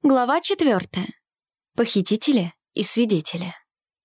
Глава 4. Похитители и свидетели.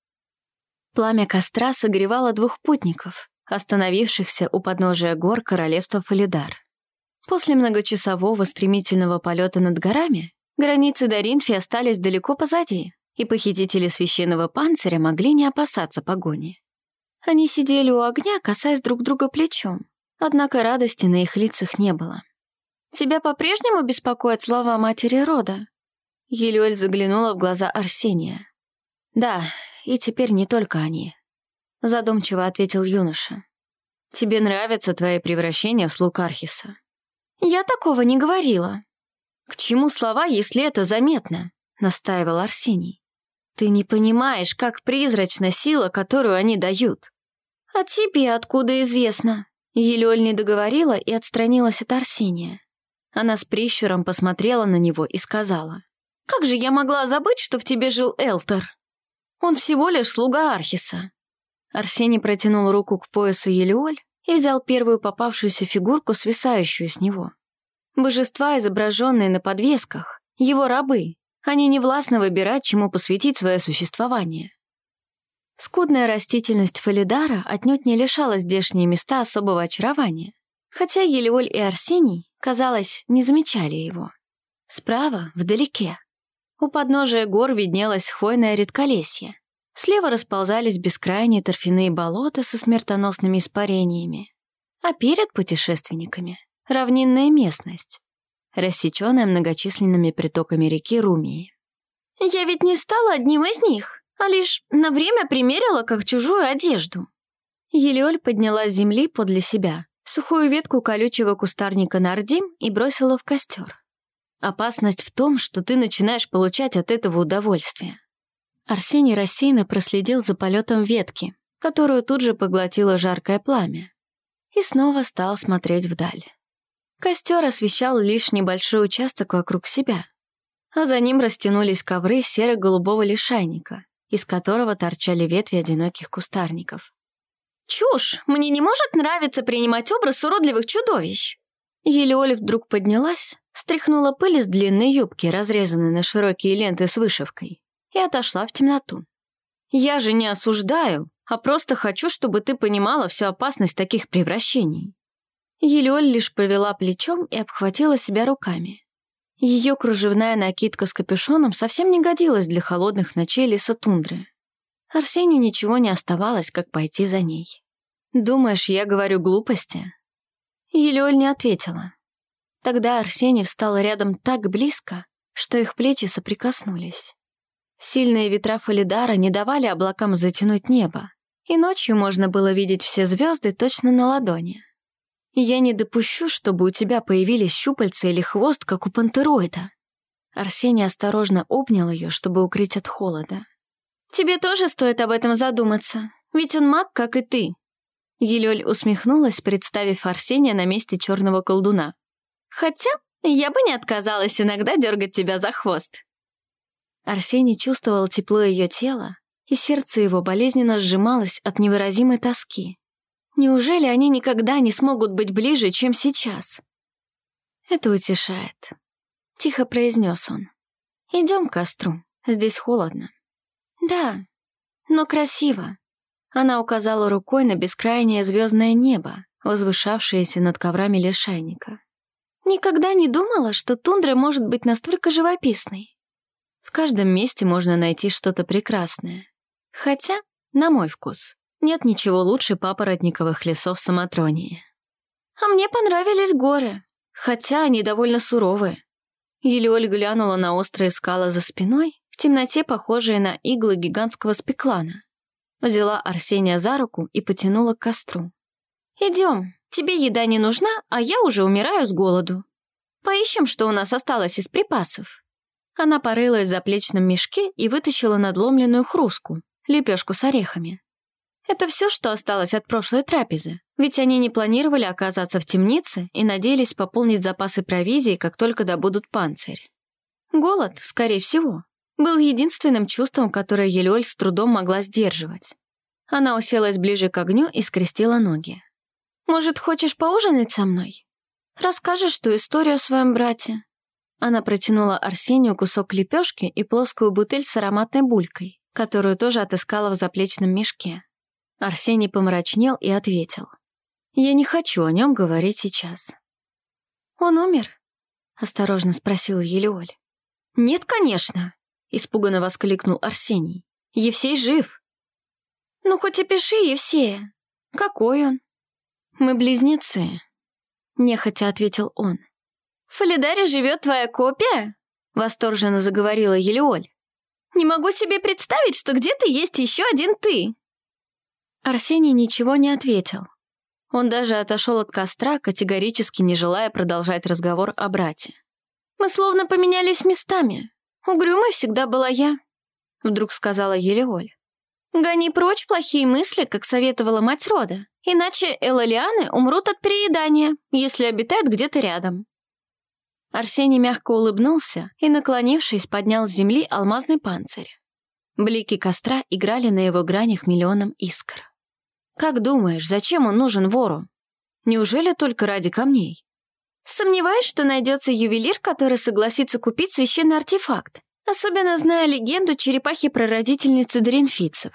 Пламя костра согревало двух путников, остановившихся у подножия гор королевства Фалидар. После многочасового стремительного полета над горами границы Даринфи остались далеко позади, и похитители священного панциря могли не опасаться погони. Они сидели у огня, касаясь друг друга плечом, однако радости на их лицах не было. «Тебя по-прежнему беспокоят слова матери рода?» Елёль заглянула в глаза Арсения. «Да, и теперь не только они», — задумчиво ответил юноша. «Тебе нравятся твои превращения в слуг Архиса?» «Я такого не говорила». «К чему слова, если это заметно?» — настаивал Арсений. «Ты не понимаешь, как призрачна сила, которую они дают». «А тебе откуда известно?» Елёль не договорила и отстранилась от Арсения. Она с прищуром посмотрела на него и сказала: «Как же я могла забыть, что в тебе жил Элтор? Он всего лишь слуга Архиса». Арсений протянул руку к поясу Елеоль и взял первую попавшуюся фигурку, свисающую с него. Божества, изображенные на подвесках, его рабы, они не властны выбирать, чему посвятить свое существование. Скудная растительность Фалидара отнюдь не лишала здешние места особого очарования, хотя Елеоль и Арсений, казалось, не замечали его. Справа, вдалеке, у подножия гор виднелось хвойное редколесье. Слева расползались бескрайние торфяные болота со смертоносными испарениями. А перед путешественниками — равнинная местность, рассеченная многочисленными притоками реки Румии. «Я ведь не стала одним из них, а лишь на время примерила как чужую одежду». Елеоль подняла с земли подле себя сухую ветку колючего кустарника нардим и бросила в костер. «Опасность в том, что ты начинаешь получать от этого удовольствие». Арсений рассеянно проследил за полетом ветки, которую тут же поглотило жаркое пламя, и снова стал смотреть вдаль. Костер освещал лишь небольшой участок вокруг себя, а за ним растянулись ковры серо-голубого лишайника, из которого торчали ветви одиноких кустарников. «Чушь! Мне не может нравиться принимать образ уродливых чудовищ!» Елеоль вдруг поднялась, стряхнула пыль из длинной юбки, разрезанной на широкие ленты с вышивкой, и отошла в темноту. «Я же не осуждаю, а просто хочу, чтобы ты понимала всю опасность таких превращений». Елеоль лишь повела плечом и обхватила себя руками. Ее кружевная накидка с капюшоном совсем не годилась для холодных ночей леса тундры. Арсению ничего не оставалось, как пойти за ней. «Думаешь, я говорю глупости?» Елеоль не ответила. Тогда Арсений встал рядом так близко, что их плечи соприкоснулись. Сильные ветра Фалидара не давали облакам затянуть небо, и ночью можно было видеть все звезды точно на ладони. «Я не допущу, чтобы у тебя появились щупальца или хвост, как у пантероида». Арсений осторожно обнял ее, чтобы укрыть от холода. «Тебе тоже стоит об этом задуматься, ведь он маг, как и ты». Елеоль усмехнулась, представив Арсения на месте черного колдуна. «Хотя я бы не отказалась иногда дергать тебя за хвост». Арсений чувствовал тепло ее тела, и сердце его болезненно сжималось от невыразимой тоски. Неужели они никогда не смогут быть ближе, чем сейчас? «Это утешает», — тихо произнес он. «Идем к костру, здесь холодно». «Да, но красиво». Она указала рукой на бескрайнее звездное небо, возвышавшееся над коврами лишайника. «Никогда не думала, что тундра может быть настолько живописной. В каждом месте можно найти что-то прекрасное. Хотя, на мой вкус, нет ничего лучше папоротниковых лесов Самотронии. А мне понравились горы, хотя они довольно суровые». Елеоль глянула на острые скалы за спиной, в темноте похожие на иглы гигантского спеклана. Взяла Арсения за руку и потянула к костру. «Идем, тебе еда не нужна, а я уже умираю с голоду. Поищем, что у нас осталось из припасов». Она порылась в заплечном мешке и вытащила надломленную хрустку, лепешку с орехами. Это все, что осталось от прошлой трапезы, ведь они не планировали оказаться в темнице и надеялись пополнить запасы провизии, как только добудут панцирь. Голод, скорее всего, был единственным чувством, которое Елеоль с трудом могла сдерживать. Она уселась ближе к огню и скрестила ноги. «Может, хочешь поужинать со мной? Расскажешь ту историю о своем брате? Она протянула Арсению кусок лепешки и плоскую бутыль с ароматной булькой, которую тоже отыскала в заплечном мешке. Арсений помрачнел и ответил: «Я не хочу о нем говорить сейчас». «Он умер?» — осторожно спросила Елеоль. «Нет, конечно!» — испуганно воскликнул Арсений. «Евсей жив!» «Ну, хоть и пиши, Евсея. Какой он?» «Мы близнецы», — нехотя ответил он. «В Фалидаре живет твоя копия?» — восторженно заговорила Елеоль. «Не могу себе представить, что где-то есть еще один ты!» Арсений ничего не ответил. Он даже отошел от костра, категорически не желая продолжать разговор о брате. «Мы словно поменялись местами. Угрюмой всегда была я», — вдруг сказала Елеоль. «Гони прочь плохие мысли, как советовала мать рода, иначе элолианы умрут от переедания, если обитают где-то рядом». Арсений мягко улыбнулся и, наклонившись, поднял с земли алмазный панцирь. Блики костра играли на его гранях миллионом искр. «Как думаешь, зачем он нужен вору? Неужели только ради камней?» «Сомневаюсь, что найдется ювелир, который согласится купить священный артефакт, особенно зная легенду черепахи-прародительницы доринфийцев».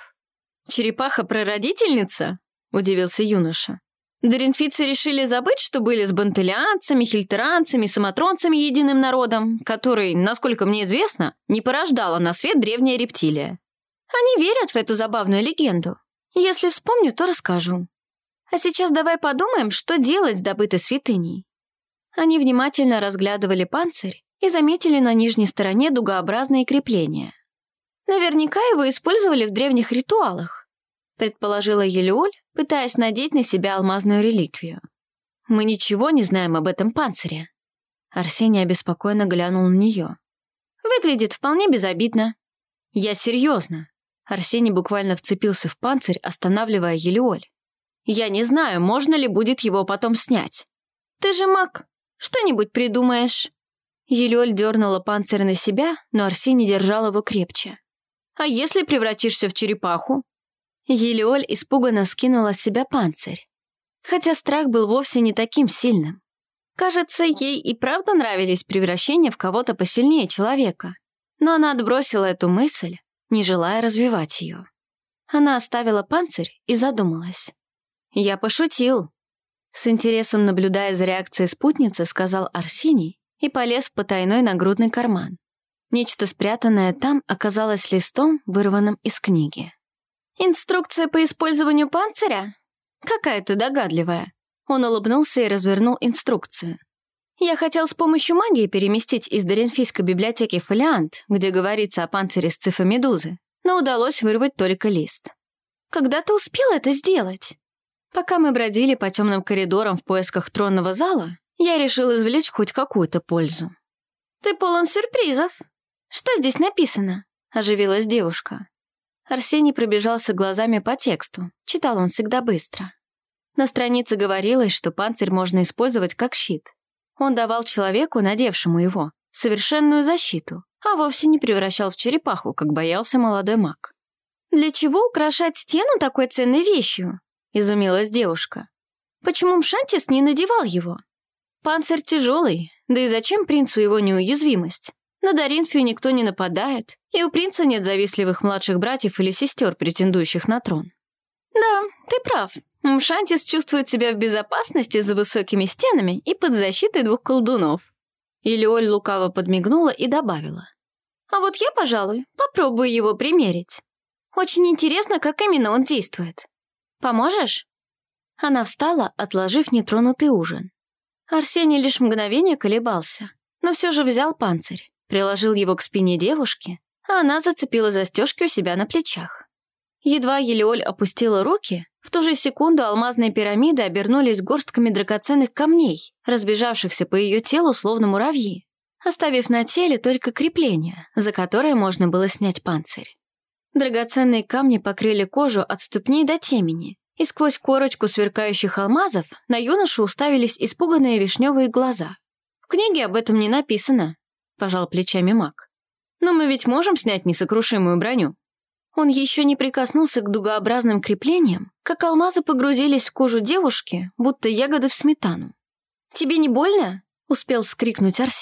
«Черепаха-прародительница?» — удивился юноша. «Доринфийцы решили забыть, что были с бантелианцами, хильтеранцами, самотронцами единым народом, который, насколько мне известно, не порождала на свет древняя рептилия. Они верят в эту забавную легенду. Если вспомню, то расскажу. А сейчас давай подумаем, что делать с добытой святыней». Они внимательно разглядывали панцирь и заметили на нижней стороне дугообразные крепления. «Наверняка его использовали в древних ритуалах», предположила Елеоль, пытаясь надеть на себя алмазную реликвию. «Мы ничего не знаем об этом панцире». Арсений обеспокоенно глянул на нее. «Выглядит вполне безобидно». «Я серьезно». Арсений буквально вцепился в панцирь, останавливая Елеоль. «Я не знаю, можно ли будет его потом снять». «Ты же маг, что-нибудь придумаешь». Елеоль дернула панцирь на себя, но Арсений держал его крепче. «А если превратишься в черепаху?» Елеоль испуганно скинула с себя панцирь. Хотя страх был вовсе не таким сильным. Кажется, ей и правда нравились превращения в кого-то посильнее человека. Но она отбросила эту мысль, не желая развивать ее. Она оставила панцирь и задумалась. «Я пошутил», — с интересом наблюдая за реакцией спутницы, сказал Арсений и полез в потайной нагрудный карман. Нечто спрятанное там оказалось листом, вырванным из книги. «Инструкция по использованию панциря? Какая ты догадливая!» Он улыбнулся и развернул инструкцию. «Я хотел с помощью магии переместить из Доринфийской библиотеки фолиант, где говорится о панцире сцифомедузы, но удалось вырвать только лист. Когда ты успел это сделать?» Пока мы бродили по темным коридорам в поисках тронного зала, я решил извлечь хоть какую-то пользу. «Ты полон сюрпризов. Что здесь написано?» — оживилась девушка. Арсений пробежался глазами по тексту, читал он всегда быстро. На странице говорилось, что панцирь можно использовать как щит. Он давал человеку, надевшему его, совершенную защиту, а вовсе не превращал в черепаху, как боялся молодой маг. «Для чего украшать стену такой ценной вещью?» — изумилась девушка. «Почему Мшантис не надевал его? Панцирь тяжелый, да и зачем принцу его неуязвимость? На Доринфию никто не нападает, и у принца нет завистливых младших братьев или сестер, претендующих на трон». «Да, ты прав. Мшантис чувствует себя в безопасности за высокими стенами и под защитой двух колдунов». Елеоль лукаво подмигнула и добавила. «А вот я, пожалуй, попробую его примерить. Очень интересно, как именно он действует. Поможешь?» Она встала, отложив нетронутый ужин. Арсений лишь мгновение колебался, но все же взял панцирь, приложил его к спине девушки, а она зацепила застежки у себя на плечах. Едва Елеоль опустила руки, в ту же секунду алмазные пирамиды обернулись горстками драгоценных камней, разбежавшихся по ее телу словно муравьи, оставив на теле только крепление, за которое можно было снять панцирь. Драгоценные камни покрыли кожу от ступней до темени, и сквозь корочку сверкающих алмазов на юношу уставились испуганные вишневые глаза. «В книге об этом не написано», — пожал плечами маг. «Но мы ведь можем снять несокрушимую броню». Он еще не прикоснулся к дугообразным креплениям, как алмазы погрузились в кожу девушки, будто ягоды в сметану. «Тебе не больно?» — успел вскрикнуть Арсений.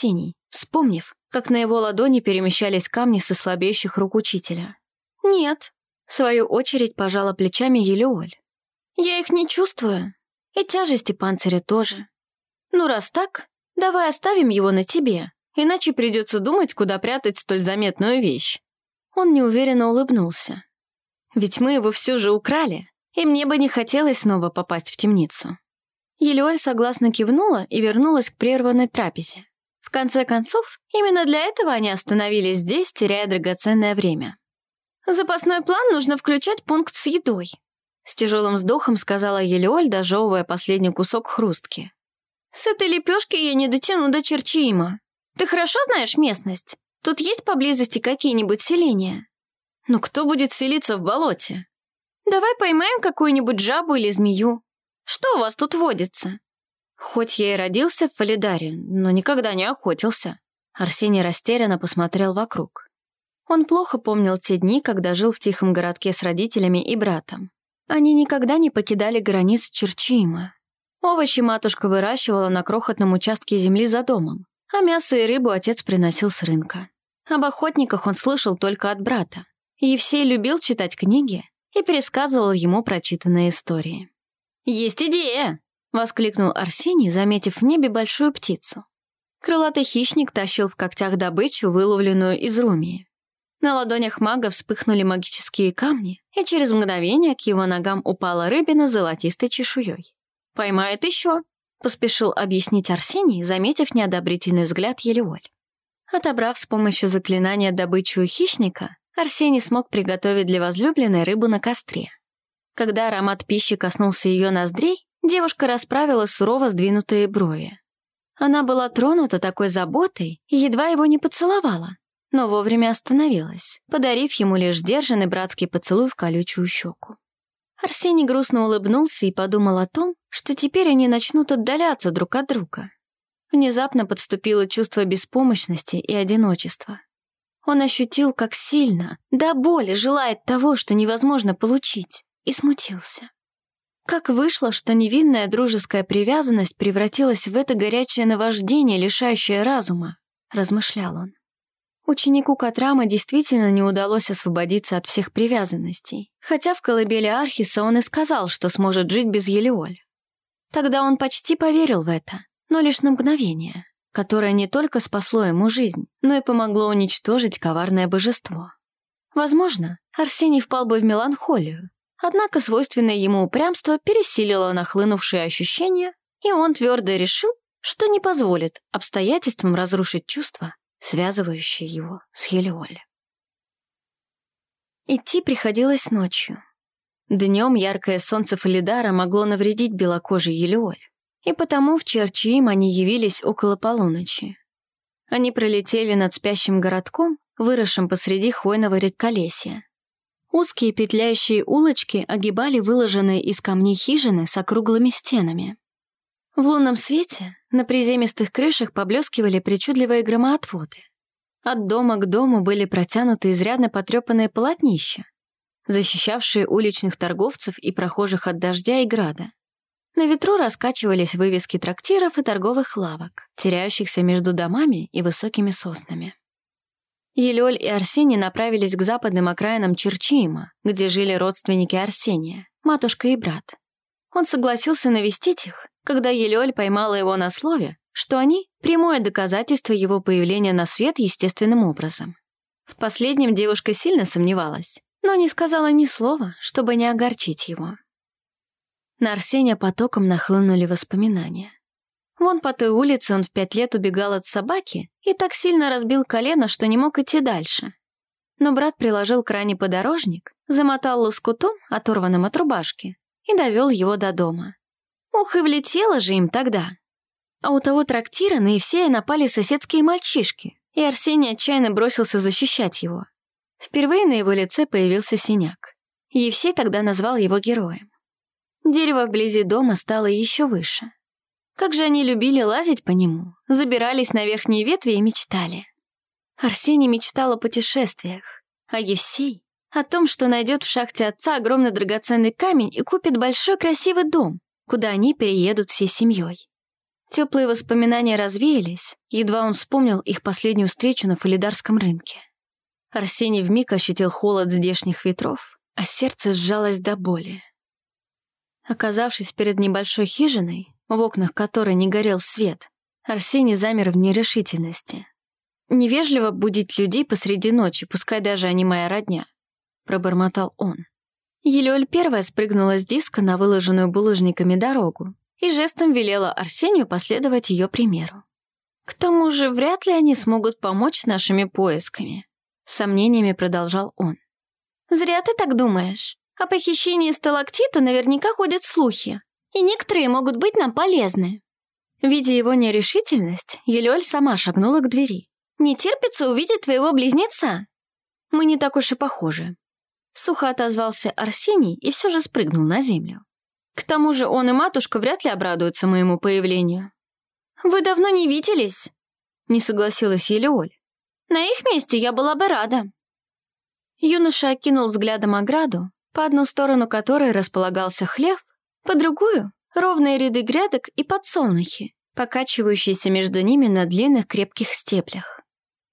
вспомнив, как на его ладони перемещались камни со слабеющих рук учителя. «Нет», — в свою очередь пожала плечами Елеоль. «Я их не чувствую. И тяжести панциря тоже. Ну, раз так, давай оставим его на тебе, иначе придется думать, куда прятать столь заметную вещь». Он неуверенно улыбнулся. «Ведь мы его все же украли, и мне бы не хотелось снова попасть в темницу». Елеоль согласно кивнула и вернулась к прерванной трапезе. В конце концов, именно для этого они остановились здесь, теряя драгоценное время. «Запасной план нужно включать пункт с едой», — с тяжелым вздохом сказала Елеоль, дожевывая последний кусок хрустки. «С этой лепешки я не дотяну до Черчиима. Ты хорошо знаешь местность? Тут есть поблизости какие-нибудь селения?» «Ну кто будет селиться в болоте?» «Давай поймаем какую-нибудь жабу или змею. Что у вас тут водится?» Хоть я и родился в Фалидаре, но никогда не охотился. Арсений растерянно посмотрел вокруг. Он плохо помнил те дни, когда жил в тихом городке с родителями и братом. Они никогда не покидали границ Черчиима. Овощи матушка выращивала на крохотном участке земли за домом, а мясо и рыбу отец приносил с рынка. Об охотниках он слышал только от брата. Евсей любил читать книги и пересказывал ему прочитанные истории. «Есть идея!» — воскликнул Арсений, заметив в небе большую птицу. Крылатый хищник тащил в когтях добычу, выловленную из румии. На ладонях мага вспыхнули магические камни, и через мгновение к его ногам упала рыбина с золотистой чешуей. «Поймает еще!» — поспешил объяснить Арсений, заметив неодобрительный взгляд Елеоль. Отобрав с помощью заклинания добычу у хищника, Арсений смог приготовить для возлюбленной рыбу на костре. Когда аромат пищи коснулся ее ноздрей, девушка расправила сурово сдвинутые брови. Она была тронута такой заботой и едва его не поцеловала, но вовремя остановилась, подарив ему лишь сдержанный братский поцелуй в колючую щеку. Арсений грустно улыбнулся и подумал о том, что теперь они начнут отдаляться друг от друга. Внезапно подступило чувство беспомощности и одиночества. Он ощутил, как сильно, до боли желает того, что невозможно получить, и смутился. Как вышло, что невинная дружеская привязанность превратилась в это горячее наваждение, лишающее разума, размышлял он. Ученику Катрама действительно не удалось освободиться от всех привязанностей, хотя в колыбели Архиса он и сказал, что сможет жить без Елеоль. Тогда он почти поверил в это, но лишь на мгновение, которое не только спасло ему жизнь, но и помогло уничтожить коварное божество. Возможно, Арсений впал бы в меланхолию, однако свойственное ему упрямство пересилило нахлынувшие ощущения, и он твердо решил, что не позволит обстоятельствам разрушить чувства, связывающие его с Елеоль. Идти приходилось ночью. Днем яркое солнце Фалидара могло навредить белокожей Елеоль, и потому в Черчиим они явились около полуночи. Они пролетели над спящим городком, выросшим посреди хвойного редколесья. Узкие петляющие улочки огибали выложенные из камней хижины с округлыми стенами. В лунном свете на приземистых крышах поблескивали причудливые громоотводы. От дома к дому были протянуты изрядно потрепанные полотнища, защищавшие уличных торговцев и прохожих от дождя и града. На ветру раскачивались вывески трактиров и торговых лавок, теряющихся между домами и высокими соснами. Елеоль и Арсений направились к западным окраинам Черчиима, где жили родственники Арсения, матушка и брат. Он согласился навестить их, когда Елеоль поймала его на слове, что они — прямое доказательство его появления на свет естественным образом. В последнем девушка сильно сомневалась, но не сказала ни слова, чтобы не огорчить его. На Арсения потоком нахлынули воспоминания. Вон по той улице он в 5 лет убегал от собаки и так сильно разбил колено, что не мог идти дальше. Но брат приложил к ране подорожник, замотал лоскутом, оторванным от рубашки, и довел его до дома. Ух, и влетело же им тогда. А у того трактира на Евсея напали соседские мальчишки, и Арсений отчаянно бросился защищать его. Впервые на его лице появился синяк. Евсей тогда назвал его героем. Дерево вблизи дома стало еще выше. Как же они любили лазить по нему, забирались на верхние ветви и мечтали. Арсений мечтал о путешествиях, а Евсей — о том, что найдет в шахте отца огромный драгоценный камень и купит большой красивый дом, куда они переедут всей семьей. Теплые воспоминания развеялись, едва он вспомнил их последнюю встречу на Фалидарском рынке. Арсений вмиг ощутил холод здешних ветров, а сердце сжалось до боли. Оказавшись перед небольшой хижиной, в окнах которой не горел свет, Арсений замер в нерешительности. «Невежливо будить людей посреди ночи, пускай даже они моя родня», — пробормотал он. Елёль первая спрыгнула с диска на выложенную булыжниками дорогу и жестом велела Арсению последовать ее примеру. «К тому же вряд ли они смогут помочь с нашими поисками», — с сомнениями продолжал он. «Зря ты так думаешь. О похищении сталактита наверняка ходят слухи, и некоторые могут быть нам полезны». Видя его нерешительность, Елёль сама шагнула к двери. «Не терпится увидеть твоего близнеца». «Мы не так уж и похожи». Сухо отозвался Арсений и все же спрыгнул на землю. «К тому же он и матушка вряд ли обрадуются моему появлению». «Вы давно не виделись?» — не согласилась Елеоль. «На их месте я была бы рада». Юноша окинул взглядом ограду, по одну сторону которой располагался хлев, по другую — ровные ряды грядок и подсолнухи, покачивающиеся между ними на длинных крепких стеблях.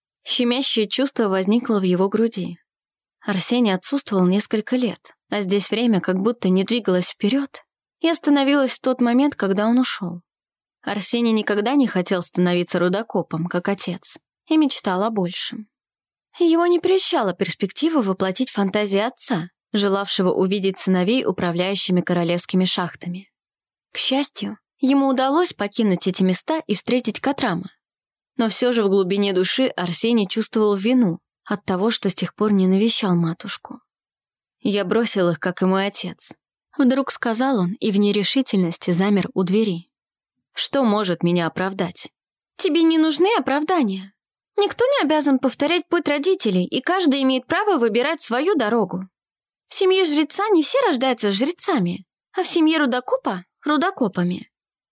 Щемящее чувство возникло в его груди. Арсений отсутствовал несколько лет, а здесь время как будто не двигалось вперед и остановилось в тот момент, когда он ушел. Арсений никогда не хотел становиться рудокопом, как отец, и мечтал о большем. Его не прельщала перспектива воплотить фантазии отца, желавшего увидеть сыновей управляющими королевскими шахтами. К счастью, ему удалось покинуть эти места и встретить Катрама. Но все же в глубине души Арсений чувствовал вину от того, что с тех пор не навещал матушку. «Я бросил их, как и мой отец», — вдруг сказал он и в нерешительности замер у двери. «Что может меня оправдать?» «Тебе не нужны оправдания. Никто не обязан повторять путь родителей, и каждый имеет право выбирать свою дорогу. В семье жреца не все рождаются жрецами, а в семье рудокопа — рудокопами».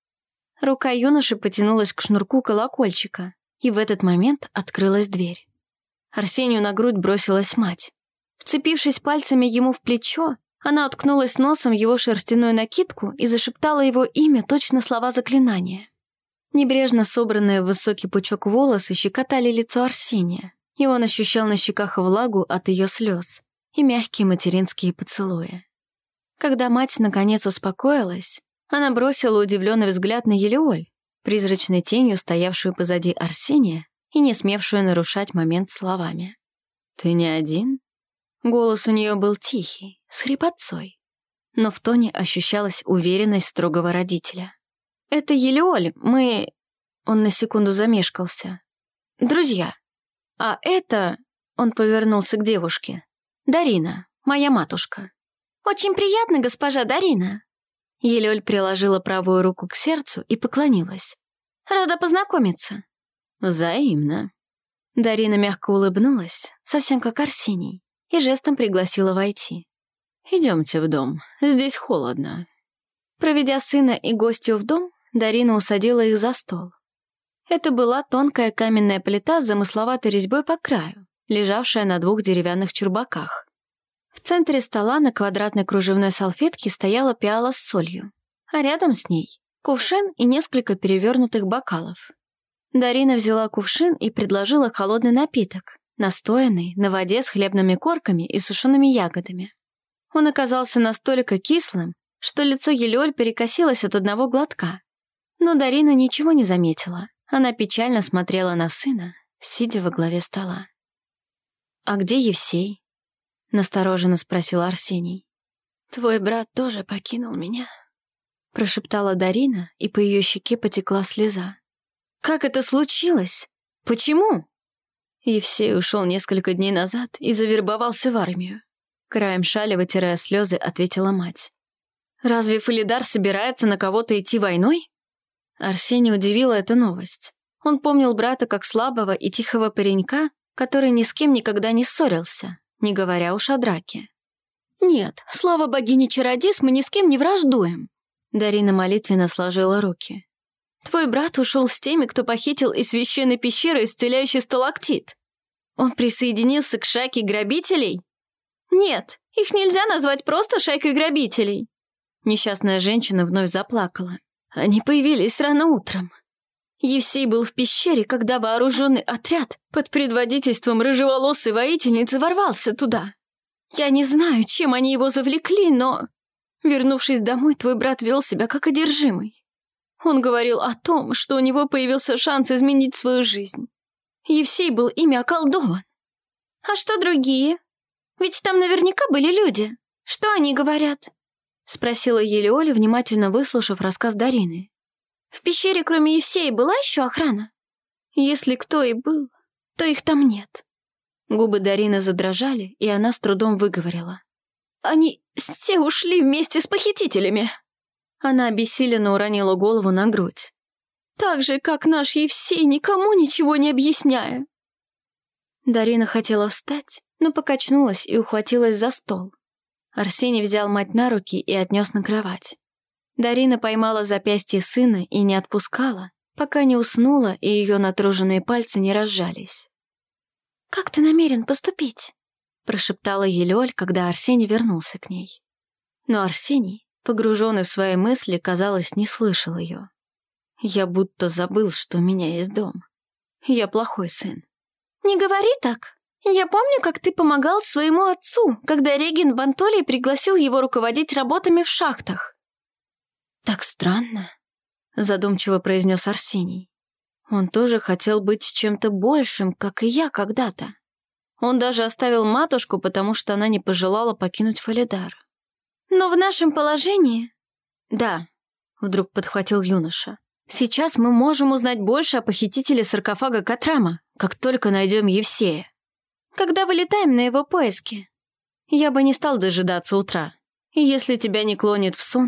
Рука юноши потянулась к шнурку колокольчика, и в этот момент открылась дверь. Арсению на грудь бросилась мать. Вцепившись пальцами ему в плечо, она уткнулась носом в его шерстяную накидку и зашептала его имя, точно слова заклинания. Небрежно собранные в высокий пучок волосы щекотали лицо Арсения, и он ощущал на щеках влагу от ее слез и мягкие материнские поцелуи. Когда мать наконец успокоилась, она бросила удивленный взгляд на Елеоль, призрачной тенью стоявшую позади Арсения и не смевшую нарушать момент словами. «Ты не один?» Голос у нее был тихий, с хрипотцой, но в тоне ощущалась уверенность строгого родителя. «Это Елеоль, мы...» Он на секунду замешкался. «Друзья. А это...» Он повернулся к девушке. «Дарина, моя матушка». «Очень приятно, госпожа Дарина». Елеоль приложила правую руку к сердцу и поклонилась. «Рада познакомиться». «Взаимно». Дарина мягко улыбнулась, совсем как Арсений, и жестом пригласила войти. «Идемте в дом, здесь холодно». Проведя сына и гостью в дом, Дарина усадила их за стол. Это была тонкая каменная плита с замысловатой резьбой по краю, лежавшая на 2 деревянных чурбаках. В центре стола на квадратной кружевной салфетке стояла пиала с солью, а рядом с ней — кувшин и несколько перевернутых бокалов. Дарина взяла кувшин и предложила холодный напиток, настоянный на воде с хлебными корками и сушеными ягодами. Он оказался настолько кислым, что лицо Елеоль перекосилось от одного глотка. Но Дарина ничего не заметила. Она печально смотрела на сына, сидя во главе стола. «А где Евсей?» — настороженно спросил Арсений. «Твой брат тоже покинул меня», — прошептала Дарина, и по ее щеке потекла слеза. «Как это случилось? Почему?» Евсей ушел несколько дней назад и завербовался в армию. Краем шали, вытирая слезы, ответила мать. «Разве Фалидар собирается на кого-то идти войной?» Арсения удивила эта новость. Он помнил брата как слабого и тихого паренька, который ни с кем никогда не ссорился, не говоря уж о драке. «Нет, слава богине Чародис, мы ни с кем не враждуем». Дарина молитвенно сложила руки. «Твой брат ушел с теми, кто похитил из священной пещеры исцеляющий сталактит. Он присоединился к шайке грабителей?» «Нет, их нельзя назвать просто шайкой грабителей». Несчастная женщина вновь заплакала. Они появились рано утром. Евсей был в пещере, когда вооруженный отряд под предводительством рыжеволосой воительницы ворвался туда. Я не знаю, чем они его завлекли, но... Вернувшись домой, твой брат вел себя как одержимый. Он говорил о том, что у него появился шанс изменить свою жизнь. Евсей был ими околдован. «А что другие? Ведь там наверняка были люди. Что они говорят?» — спросила Елеоля, внимательно выслушав рассказ Дарины. «В пещере кроме Евсея была еще охрана? Если кто и был, то их там нет». Губы Дарины задрожали, и она с трудом выговорила. «Они все ушли вместе с похитителями». Она обессиленно уронила голову на грудь. «Так же, как наш Евсей, никому ничего не объясняя». Дарина хотела встать, но покачнулась и ухватилась за стол. Арсений взял мать на руки и отнес на кровать. Дарина поймала запястье сына и не отпускала, пока не уснула и ее натруженные пальцы не разжались. «Как ты намерен поступить?» — прошептала Елеоль, когда Арсений вернулся к ней. Но Арсений, погруженный в свои мысли, казалось, не слышал ее. «Я будто забыл, что у меня есть дом. Я плохой сын». «Не говори так. Я помню, как ты помогал своему отцу, когда регент Бантолий пригласил его руководить работами в шахтах». «Так странно», — задумчиво произнес Арсений. «Он тоже хотел быть чем-то большим, как и я когда-то. Он даже оставил матушку, потому что она не пожелала покинуть Фалидар». «Но в нашем положении...» «Да», — вдруг подхватил юноша. «Сейчас мы можем узнать больше о похитителе саркофага Катрама, как только найдем Евсея. Когда вылетаем на его поиски? Я бы не стал дожидаться утра. И если тебя не клонит в сон...»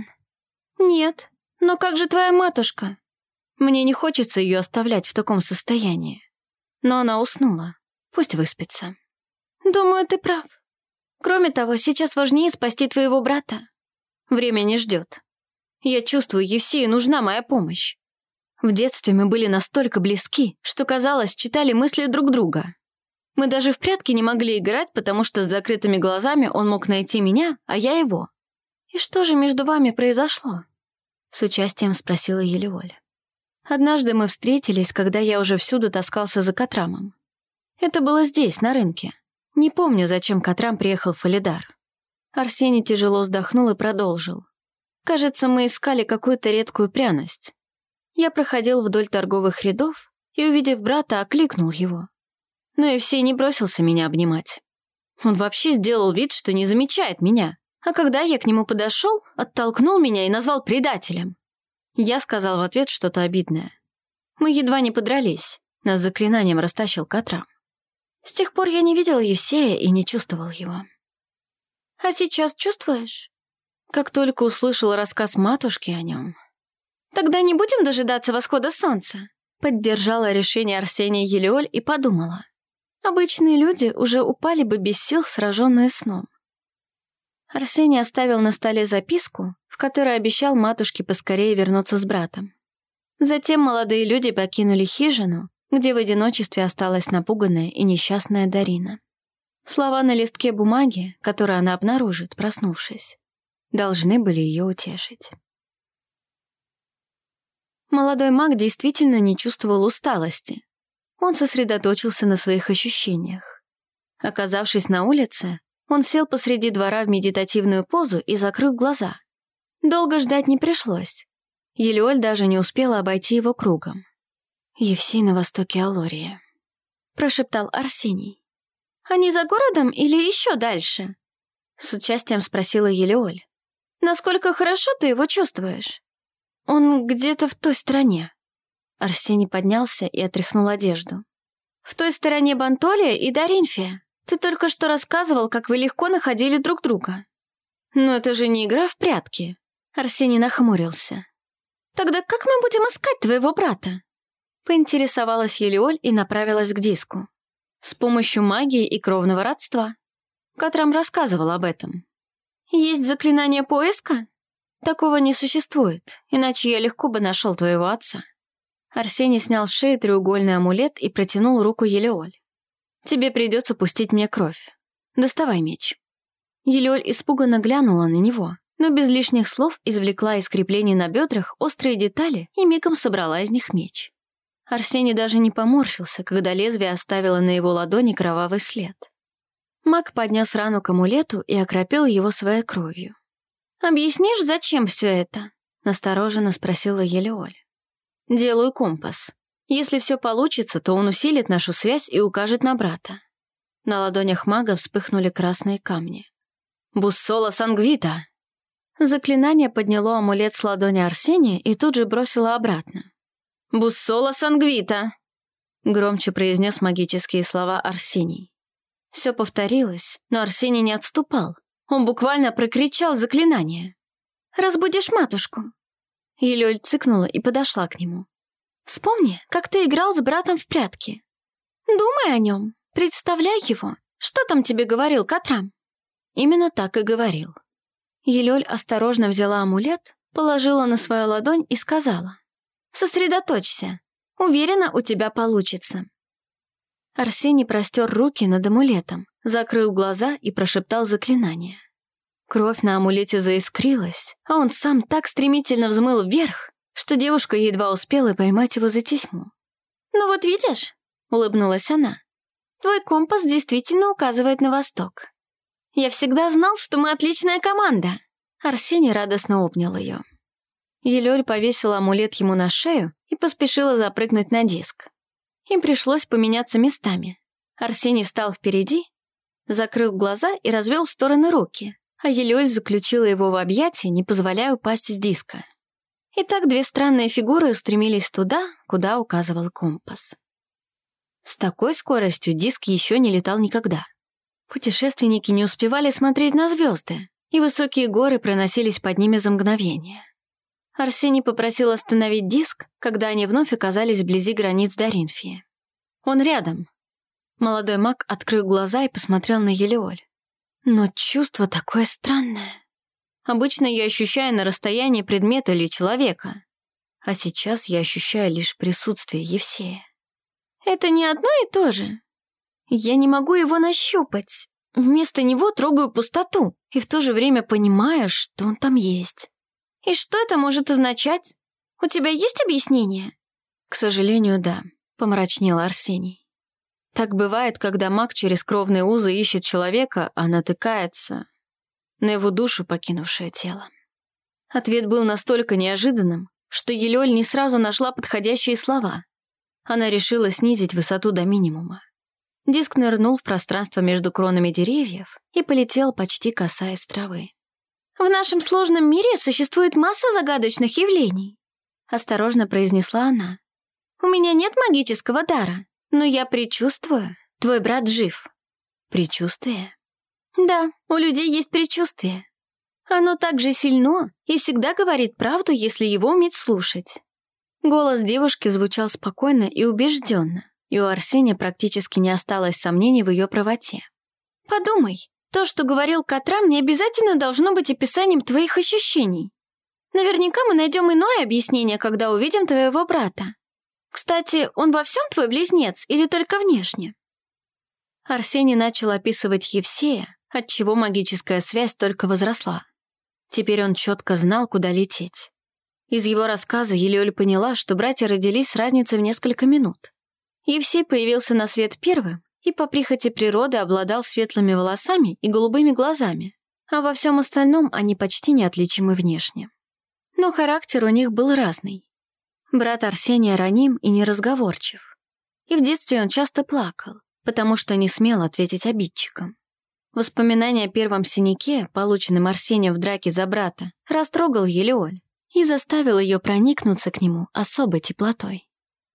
«Нет, но как же твоя матушка?» «Мне не хочется ее оставлять в таком состоянии. Но она уснула. Пусть выспится». «Думаю, ты прав. Кроме того, сейчас важнее спасти твоего брата. Время не ждет. Я чувствую, Евсею нужна моя помощь. В детстве мы были настолько близки, что, казалось, читали мысли друг друга. Мы даже в прятки не могли играть, потому что с закрытыми глазами он мог найти меня, а я его. И что же между вами произошло?» С участием спросила Елеоль. «Однажды мы встретились, когда я уже всюду таскался за Катрамом. Это было здесь, на рынке. Не помню, зачем Катрам приехал в Фалидар». Арсений тяжело вздохнул и продолжил. «Кажется, мы искали какую-то редкую пряность. Я проходил вдоль торговых рядов и, увидев брата, окликнул его. Но Евсей не бросился меня обнимать. Он вообще сделал вид, что не замечает меня. А когда я к нему подошел, оттолкнул меня и назвал предателем. Я сказал в ответ что-то обидное. Мы едва не подрались. Нас заклинанием растащил Катрам. С тех пор я не видела Евсея и не чувствовал его». «А сейчас чувствуешь?» Как только услышала рассказ матушки о нем. «Тогда не будем дожидаться восхода солнца», — поддержала решение Арсения Елеоль и подумала. Обычные люди уже упали бы без сил, сраженные сном. Арсений оставил на столе записку, в которой обещал матушке поскорее вернуться с братом. Затем молодые люди покинули хижину, где в одиночестве осталась напуганная и несчастная Дарина. Слова на листке бумаги, которые она обнаружит, проснувшись, должны были ее утешить. Молодой маг действительно не чувствовал усталости. Он сосредоточился на своих ощущениях. Оказавшись на улице, он сел посреди двора в медитативную позу и закрыл глаза. Долго ждать не пришлось. Елеоль даже не успела обойти его кругом. «Евсей на востоке Алории», — прошептал Арсений. «Они за городом или еще дальше?» С участием спросила Елеоль. «Насколько хорошо ты его чувствуешь?» «Он где-то в той стороне». Арсений поднялся и отряхнул одежду. «В той стороне Бантолия и Даринфия. Ты только что рассказывал, как вы легко находили друг друга». «Но это же не игра в прятки». Арсений нахмурился. «Тогда как мы будем искать твоего брата?» Поинтересовалась Елеоль и направилась к диску. «С помощью магии и кровного родства». Катрам рассказывал об этом. «Есть заклинание поиска?» «Такого не существует, иначе я легко бы нашел твоего отца». Арсений снял с шеи треугольный амулет и протянул руку Елеоль. «Тебе придется пустить мне кровь. Доставай меч». Елеоль испуганно глянула на него, но без лишних слов извлекла из креплений на бедрах острые детали и мигом собрала из них меч. Арсений даже не поморщился, когда лезвие оставило на его ладони кровавый след. Маг поднес рану к амулету и окропил его своей кровью. «Объяснишь, зачем все это?» — настороженно спросила Елеоль. «Делаю компас. Если все получится, то он усилит нашу связь и укажет на брата». На ладонях мага вспыхнули красные камни. «Буссола сангвита!» Заклинание подняло амулет с ладони Арсения и тут же бросило обратно. «Буссола сангвита!» Громче произнес магические слова Арсений. Все повторилось, но Арсений не отступал. Он буквально прокричал заклинание. «Разбудишь матушку!» Елёль цыкнула и подошла к нему. «Вспомни, как ты играл с братом в прятки. Думай о нем, представляй его. Что там тебе говорил Катрам?» Именно так и говорил. Елёль осторожно взяла амулет, положила на свою ладонь и сказала: «Сосредоточься. Уверена, у тебя получится». Арсений простер руки над амулетом, закрыл глаза и прошептал заклинание. Кровь на амулете заискрилась, а он сам так стремительно взмыл вверх, что девушка едва успела поймать его за тесьму. «Ну вот видишь», — улыбнулась она, — «твой компас действительно указывает на восток. Я всегда знал, что мы отличная команда». Арсений радостно обнял ее. Елёль повесила амулет ему на шею и поспешила запрыгнуть на диск. Им пришлось поменяться местами. Арсений встал впереди, закрыл глаза и развел в стороны руки, а Елёль заключила его в объятия, не позволяя упасть с диска. И так две странные фигуры устремились туда, куда указывал компас. С такой скоростью диск еще не летал никогда. Путешественники не успевали смотреть на звезды, и высокие горы проносились под ними за мгновение. Арсений попросил остановить диск, когда они вновь оказались вблизи границ Даринфии. «Он рядом». Молодой маг открыл глаза и посмотрел на Елеоль. «Но чувство такое странное. Обычно я ощущаю на расстоянии предмета или человека, а сейчас я ощущаю лишь присутствие Евсея. Это не одно и то же. Я не могу его нащупать. Вместо него трогаю пустоту и в то же время понимаю, что он там есть. И что это может означать? У тебя есть объяснение?» «К сожалению, да», — помрачнел Арсений. «Так бывает, когда маг через кровные узы ищет человека, а натыкается на его душу, покинувшее тело». Ответ был настолько неожиданным, что Елёль не сразу нашла подходящие слова. Она решила снизить высоту до минимума. Диск нырнул в пространство между кронами деревьев и полетел, почти касаясь травы. «В нашем сложном мире существует масса загадочных явлений», — осторожно произнесла она. «У меня нет магического дара, но я предчувствую, твой брат жив». «Предчувствие?» «Да, у людей есть предчувствие. Оно так же сильно и всегда говорит правду, если его уметь слушать». Голос девушки звучал спокойно и убежденно, и у Арсения практически не осталось сомнений в ее правоте. «Подумай. То, что говорил Катрам, не обязательно должно быть описанием твоих ощущений. Наверняка мы найдем иное объяснение, когда увидим твоего брата. Кстати, он во всем твой близнец или только внешне?» Арсений начал описывать Евсея, отчего магическая связь только возросла. Теперь он четко знал, куда лететь. Из его рассказа Елеоль поняла, что братья родились с разницей в несколько минут. Евсей появился на свет первым, и по прихоти природы обладал светлыми волосами и голубыми глазами, а во всем остальном они почти неотличимы внешне. Но характер у них был разный. Брат Арсения раним и неразговорчив. И в детстве он часто плакал, потому что не смел ответить обидчикам. Воспоминание о первом синяке, полученном Арсением в драке за брата, растрогал Елеоль и заставил ее проникнуться к нему особой теплотой.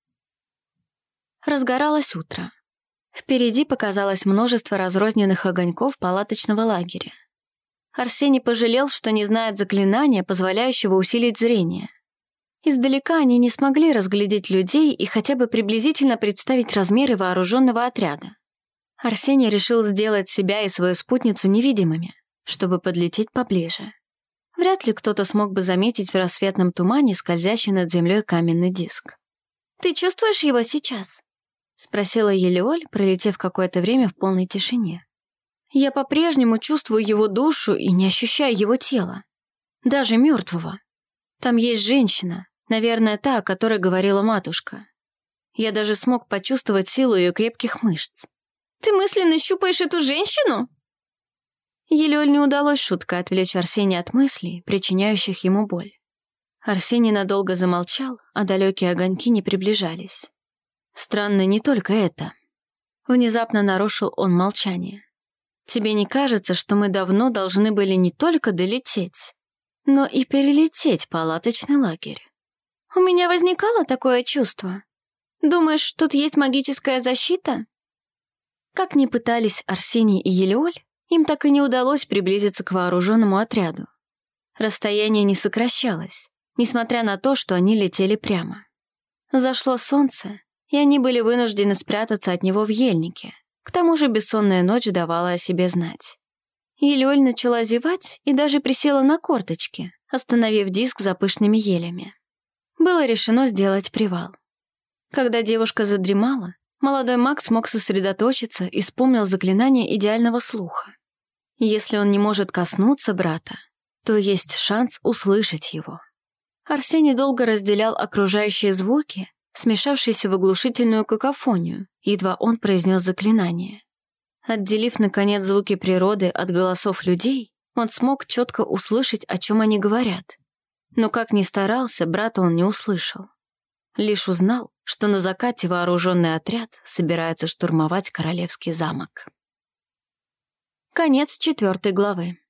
Разгоралось утро. Впереди показалось множество разрозненных огоньков палаточного лагеря. Арсений пожалел, что не знает заклинания, позволяющего усилить зрение. Издалека они не смогли разглядеть людей и хотя бы приблизительно представить размеры вооруженного отряда. Арсений решил сделать себя и свою спутницу невидимыми, чтобы подлететь поближе. Вряд ли кто-то смог бы заметить в рассветном тумане скользящий над землей каменный диск. «Ты чувствуешь его сейчас?» — спросила Елеоль, пролетев какое-то время в полной тишине. «Я по-прежнему чувствую его душу и не ощущаю его тела. даже мертвого. Там есть женщина, наверное, та, о которой говорила матушка. Я даже смог почувствовать силу ее крепких мышц. «Ты мысленно щупаешь эту женщину?» Елеоль не удалось шуткой отвлечь Арсения от мыслей, причиняющих ему боль. Арсений надолго замолчал, а далекие огоньки не приближались. Странно не только это. Внезапно нарушил он молчание. «Тебе не кажется, что мы давно должны были не только долететь, но и перелететь палаточный лагерь?» «У меня возникало такое чувство. Думаешь, тут есть магическая защита?» Как ни пытались Арсений и Елеоль, им так и не удалось приблизиться к вооруженному отряду. Расстояние не сокращалось, несмотря на то, что они летели прямо. Зашло солнце, и они были вынуждены спрятаться от него в ельнике. К тому же бессонная ночь давала о себе знать. Елеоль начала зевать и даже присела на корточки, остановив диск за пышными елями. Было решено сделать привал. Когда девушка задремала, молодой маг смог сосредоточиться и вспомнил заклинание идеального слуха. Если он не может коснуться брата, то есть шанс услышать его. Арсений долго разделял окружающие звуки, смешавшиеся в оглушительную какофонию, едва он произнес заклинание. Отделив, наконец, звуки природы от голосов людей, он смог четко услышать, о чем они говорят. Но как ни старался, брата он не услышал. Лишь узнал, что на закате вооруженный отряд собирается штурмовать королевский замок. Конец 4 главы.